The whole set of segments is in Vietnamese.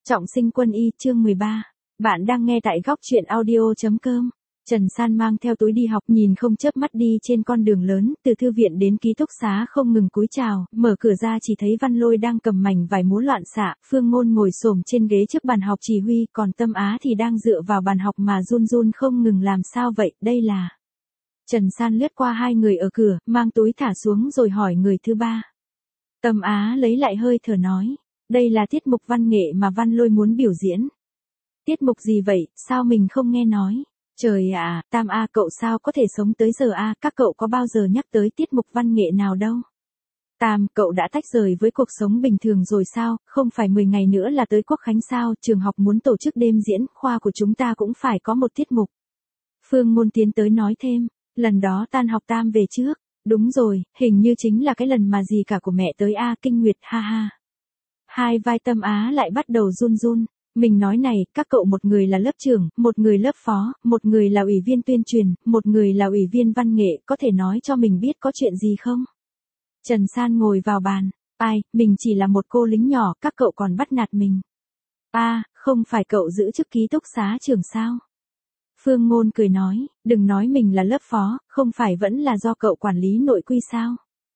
Trọng sinh quân y chương 13. Bạn đang nghe tại góc chuyện audio.com. Trần San mang theo túi đi học, nhìn không chớp mắt đi trên con đường lớn, từ thư viện đến ký túc xá không ngừng cúi chào, mở cửa ra chỉ thấy Văn Lôi đang cầm mảnh vải múa loạn xạ, Phương Ngôn ngồi xổm trên ghế trước bàn học chỉ huy, còn Tâm Á thì đang dựa vào bàn học mà run run không ngừng. Làm sao vậy, đây là... Trần San lướt qua hai người ở cửa, mang túi thả xuống rồi hỏi người thứ ba. Tâm Á lấy lại hơi thở nói. Đây là tiết mục văn nghệ mà Văn Lôi muốn biểu diễn. Tiết mục gì vậy, sao mình không nghe nói? Trời ạ, Tam A cậu sao có thể sống tới giờ a, các cậu có bao giờ nhắc tới tiết mục văn nghệ nào đâu? Tam, cậu đã tách rời với cuộc sống bình thường rồi sao, không phải 10 ngày nữa là tới Quốc Khánh sao, trường học muốn tổ chức đêm diễn, khoa của chúng ta cũng phải có một tiết mục. Phương Ngôn tiến tới nói thêm, lần đó tan học Tam về trước, đúng rồi, hình như chính là cái lần mà dì cả của mẹ tới a, Kinh Nguyệt, ha ha. Hai vai Tâm Á lại bắt đầu run run. Mình nói này, các cậu một người là lớp trưởng, một người lớp phó, một người là ủy viên tuyên truyền, một người là ủy viên văn nghệ, có thể nói cho mình biết có chuyện gì không? Trần San ngồi vào bàn. Ai, mình chỉ là một cô lính nhỏ, các cậu còn bắt nạt mình. Không phải cậu giữ chức ký túc xá trưởng sao? Phương Ngôn cười nói, đừng nói mình là lớp phó, không phải vẫn là do cậu quản lý nội quy sao?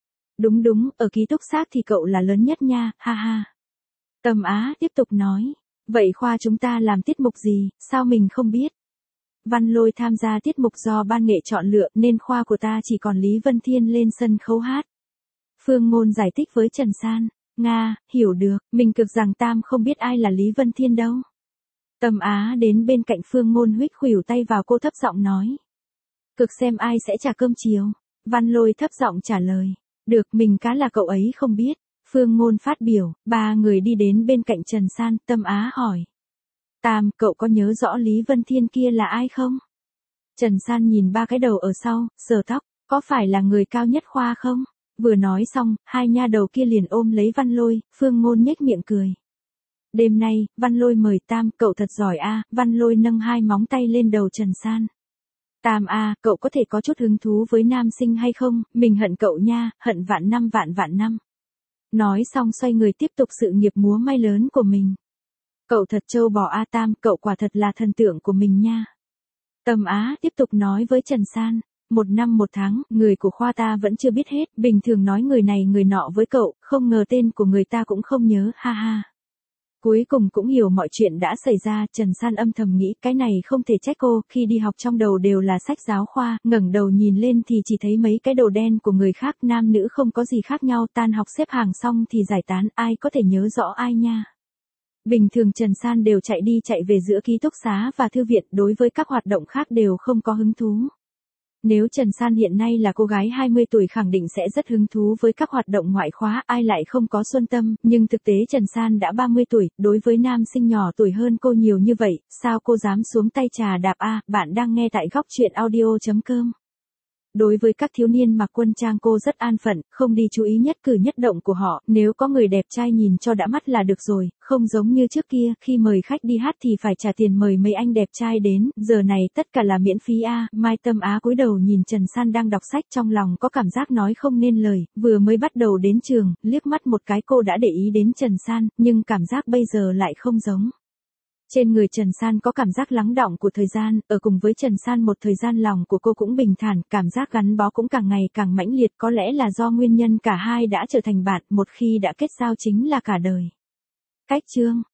Đúng, ở ký túc xá thì cậu là lớn nhất nha, ha ha. Tâm Á tiếp tục nói, vậy khoa chúng ta làm tiết mục gì, sao mình không biết? Văn Lôi tham gia tiết mục do ban nghệ chọn lựa nên khoa của ta chỉ còn Lý Vân Thiên lên sân khấu hát. Phương Ngôn giải thích với Trần San, Nga, hiểu được, mình cực rằng Tam không biết ai là Lý Vân Thiên đâu. Tâm Á đến bên cạnh Phương Ngôn huých khuỷu tay vào cô thấp giọng nói. Cực xem ai sẽ trả cơm chiều. Văn Lôi thấp giọng trả lời, được mình cá là cậu ấy không biết. Phương Ngôn phát biểu, ba người đi đến bên cạnh Trần San, Tâm Á hỏi. Tam, cậu có nhớ rõ Lý Vân Thiên kia là ai không? Trần San nhìn ba cái đầu ở sau, sờ tóc, có phải là người cao nhất khoa không? Vừa nói xong, hai nha đầu kia liền ôm lấy Văn Lôi, Phương Ngôn nhếch miệng cười. Đêm nay, Văn Lôi mời Tam, cậu thật giỏi a. Văn Lôi nâng hai móng tay lên đầu Trần San. Tam a, cậu có thể có chút hứng thú với nam sinh hay không, mình hận cậu nha, hận vạn năm. Nói xong xoay người tiếp tục sự nghiệp múa may lớn của mình. Cậu thật trâu bò a Tam, cậu quả thật là thần tượng của mình nha. Tâm Á tiếp tục nói với Trần San, 1 năm 1 tháng, người của khoa ta vẫn chưa biết hết, bình thường nói người này người nọ với cậu, không ngờ tên của người ta cũng không nhớ, ha ha. Cuối cùng cũng hiểu mọi chuyện đã xảy ra, Trần San âm thầm nghĩ cái này không thể trách cô, khi đi học trong đầu đều là sách giáo khoa, ngẩng đầu nhìn lên thì chỉ thấy mấy cái đồ đen của người khác, nam nữ không có gì khác nhau, tan học xếp hàng xong thì giải tán, ai có thể nhớ rõ ai nha. Bình thường Trần San đều chạy đi chạy về giữa ký túc xá và thư viện, đối với các hoạt động khác đều không có hứng thú. Nếu Trần San hiện nay là cô gái 20 tuổi khẳng định sẽ rất hứng thú với các hoạt động ngoại khóa, ai lại không có xuân tâm, nhưng thực tế Trần San đã 30 tuổi, đối với nam sinh nhỏ tuổi hơn cô nhiều như vậy, sao cô dám xuống tay trà đạp a? Bạn đang nghe tại góc chuyện audio.com. Đối với các thiếu niên mặc quân trang cô rất an phận, không đi chú ý nhất cử nhất động của họ, nếu có người đẹp trai nhìn cho đã mắt là được rồi, không giống như trước kia, khi mời khách đi hát thì phải trả tiền mời mấy anh đẹp trai đến, giờ này tất cả là miễn phí a. Mai Tâm Á cúi đầu nhìn Trần San đang đọc sách, trong lòng có cảm giác nói không nên lời, vừa mới bắt đầu đến trường, liếc mắt một cái cô đã để ý đến Trần San, nhưng cảm giác bây giờ lại không giống. Trên người Trần San có cảm giác lắng đọng của thời gian, ở cùng với Trần San một thời gian lòng của cô cũng bình thản, cảm giác gắn bó cũng càng ngày càng mãnh liệt, có lẽ là do nguyên nhân cả hai đã trở thành bạn, một khi đã kết giao chính là cả đời. Cách chương